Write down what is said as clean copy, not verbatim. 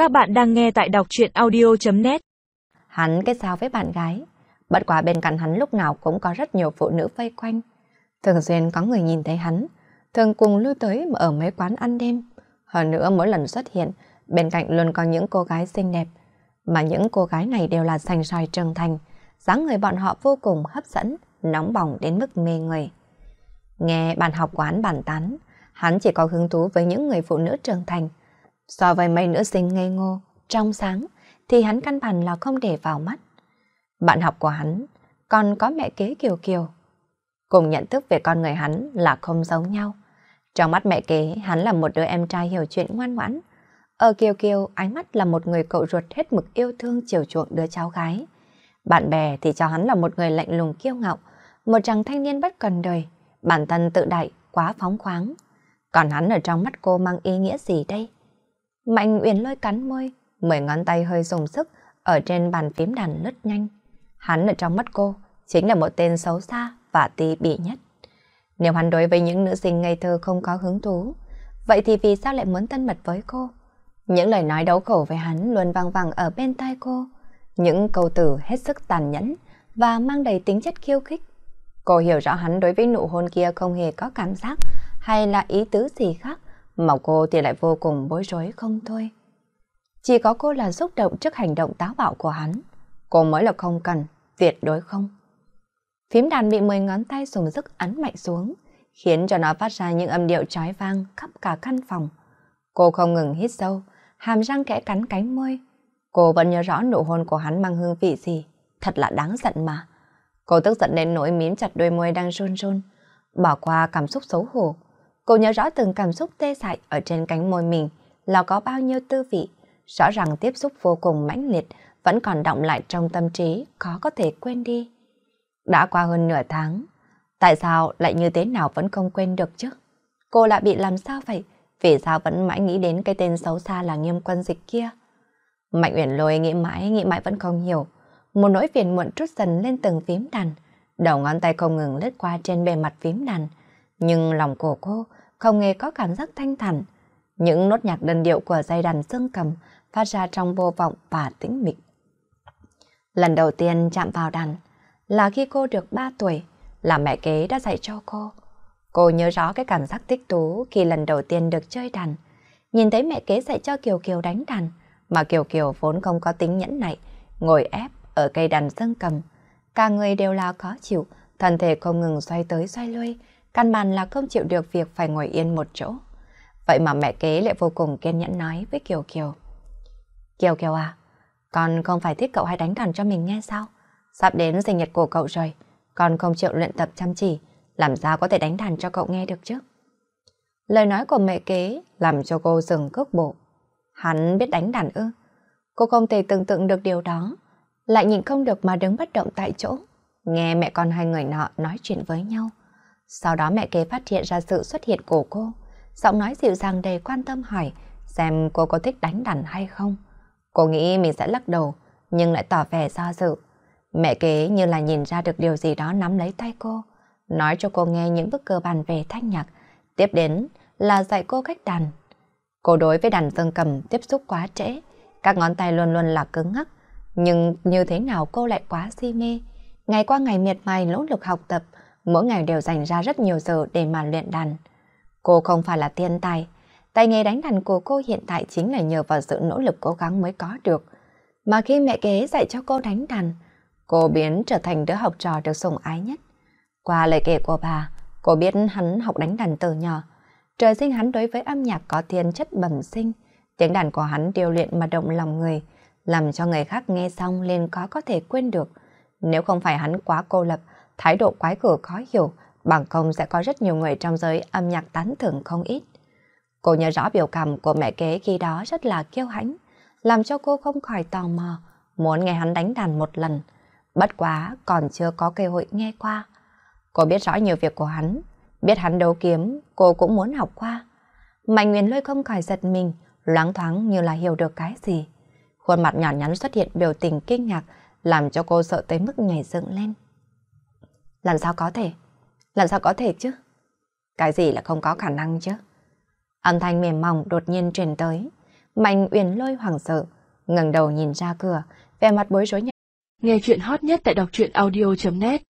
Các bạn đang nghe tại đọc truyện audio.net. Hắn kết giao với bạn gái, bất quá bên cạnh hắn lúc nào cũng có rất nhiều phụ nữ vây quanh. Thường xuyên có người nhìn thấy hắn, thường cùng lui tới ở mấy quán ăn đêm. Hơn nữa mỗi lần xuất hiện, bên cạnh luôn có những cô gái xinh đẹp. Mà những cô gái này đều là sành sỏi trưởng thành, dáng người bọn họ vô cùng hấp dẫn, nóng bỏng đến mức mê người. Nghe bạn học quán bàn tán, hắn chỉ có hứng thú với những người phụ nữ trưởng thành. So với mấy nữ sinh ngây ngô, trong sáng, thì hắn căn bản là không để vào mắt. Bạn học của hắn còn có mẹ kế Kiều Kiều. Cùng nhận thức về con người hắn là không giống nhau. Trong mắt mẹ kế, hắn là một đứa em trai hiểu chuyện ngoan ngoãn. Ở Kiều Kiều, ánh mắt là một người cậu ruột hết mực yêu thương chiều chuộng đứa cháu gái. Bạn bè thì cho hắn là một người lạnh lùng kiêu ngạo, một chàng thanh niên bất cần đời, bản thân tự đại, quá phóng khoáng. Còn hắn ở trong mắt cô mang ý nghĩa gì đây? Mạnh Uyển Lôi cắn môi, 10 ngón tay hơi dùng sức ở trên bàn phím đàn lướt nhanh. Hắn ở trong mắt cô chính là một tên xấu xa và ti bỉ nhất. Nếu hắn đối với những nữ sinh ngây thơ không có hứng thú, vậy thì vì sao lại muốn thân mật với cô? Những lời nói đấu khẩu với hắn luôn vang vẳng ở bên tai cô. Những câu từ hết sức tàn nhẫn và mang đầy tính chất khiêu khích. Cô hiểu rõ hắn đối với nụ hôn kia không hề có cảm giác hay là ý tứ gì khác, mà cô thì lại vô cùng bối rối không thôi. Chỉ có cô là xúc động trước hành động táo bạo của hắn. Cô mới là không cần, tuyệt đối không. Phím đàn bị 10 ngón tay dùng sức ấn mạnh xuống, khiến cho nó phát ra những âm điệu chói vang khắp cả căn phòng. Cô không ngừng hít sâu, hàm răng kẽ cắn cánh môi. Cô vẫn nhớ rõ nụ hôn của hắn mang hương vị gì, thật là đáng giận mà. Cô tức giận đến nỗi mím chặt đôi môi đang run run, bỏ qua cảm xúc xấu hổ. Cô nhớ rõ từng cảm xúc tê dại ở trên cánh môi mình là có bao nhiêu tư vị, rõ ràng tiếp xúc vô cùng mãnh liệt vẫn còn đọng lại trong tâm trí, khó có thể quên đi. Đã qua hơn nửa tháng, tại sao lại như thế nào vẫn không quên được chứ? Cô lại bị làm sao vậy? Vì sao vẫn mãi nghĩ đến cái tên xấu xa là Nghiêm Quân Dịch kia? Mạnh Uyển Lôi nghĩ mãi vẫn không hiểu. Một nỗi phiền muộn trút dần lên từng phím đàn, đầu ngón tay không ngừng lướt qua trên bề mặt phím đàn. Nhưng lòng của cô không hề có cảm giác thanh thản. Những nốt nhạc đơn điệu của dây đàn dương cầm phát ra trong vô vọng và tĩnh mịch. Lần đầu tiên chạm vào đàn là khi cô được 3 tuổi, là mẹ kế đã dạy cho cô. Cô nhớ rõ cái cảm giác thích thú khi lần đầu tiên được chơi đàn. Nhìn thấy mẹ kế dạy cho Kiều Kiều đánh đàn, mà Kiều Kiều vốn không có tính nhẫn nại, ngồi ép ở cây đàn dương cầm. Cả người đều là khó chịu, thân thể không ngừng xoay tới xoay lui, căn bản là không chịu được việc phải ngồi yên một chỗ. Vậy mà mẹ kế lại vô cùng kiên nhẫn nói với Kiều Kiều. Kiều Kiều à, con không phải thích cậu hay đánh đàn cho mình nghe sao? Sắp đến sinh nhật của cậu rồi, con không chịu luyện tập chăm chỉ, làm sao có thể đánh đàn cho cậu nghe được chứ? Lời nói của mẹ kế làm cho cô dừng cước bộ. Hắn biết đánh đàn ư? Cô không thể tưởng tượng được điều đó, lại nhịn không được mà đứng bất động tại chỗ, nghe mẹ con hai người nọ nói chuyện với nhau. Sau đó mẹ kế phát hiện ra sự xuất hiện của cô, giọng nói dịu dàng đầy quan tâm hỏi xem cô có thích đánh đàn hay không. Cô nghĩ mình sẽ lắc đầu, nhưng lại tỏ vẻ do dự. Mẹ kế như là nhìn ra được điều gì đó nắm lấy tay cô, nói cho cô nghe những bước cơ bản về thanh nhạc, tiếp đến là dạy cô cách đàn. Cô đối với đàn dương cầm tiếp xúc quá trễ, các ngón tay luôn luôn là cứng ngắc, nhưng như thế nào cô lại quá si mê. Ngày qua ngày miệt mài nỗ lực học tập, mỗi ngày đều dành ra rất nhiều giờ để mà luyện đàn. Cô không phải là thiên tài, tay nghề đánh đàn của cô hiện tại chính là nhờ vào sự nỗ lực cố gắng mới có được. Mà khi mẹ kế dạy cho cô đánh đàn, cô biến trở thành đứa học trò được sủng ái nhất. Qua lời kể của bà, cô biết hắn học đánh đàn từ nhỏ. Trời sinh hắn đối với âm nhạc có thiên chất bẩm sinh, tiếng đàn của hắn điêu luyện mà động lòng người, làm cho người khác nghe xong liền có thể quên được. Nếu không phải hắn quá cô lập, thái độ quái gở khó hiểu, bằng không sẽ có rất nhiều người trong giới âm nhạc tán thưởng không ít. Cô nhớ rõ biểu cảm của mẹ kế khi đó rất là kiêu hãnh, làm cho cô không khỏi tò mò, muốn nghe hắn đánh đàn một lần. Bất quá còn chưa có cơ hội nghe qua. Cô biết rõ nhiều việc của hắn, biết hắn đấu kiếm, cô cũng muốn học qua. Mạnh Uyển Lôi không khỏi giật mình, loáng thoáng như là hiểu được cái gì. Khuôn mặt nhỏ nhắn xuất hiện biểu tình kinh ngạc, làm cho cô sợ tới mức nhảy dựng lên. Làm sao có thể? Làm sao có thể chứ? Cái gì là không có khả năng chứ? Âm thanh mềm mỏng đột nhiên truyền tới. Mạnh Uyển Lôi hoảng sợ, ngẩng đầu nhìn ra cửa, vẻ mặt bối rối. Nghe chuyện hot nhất tại đọc truyện audio.net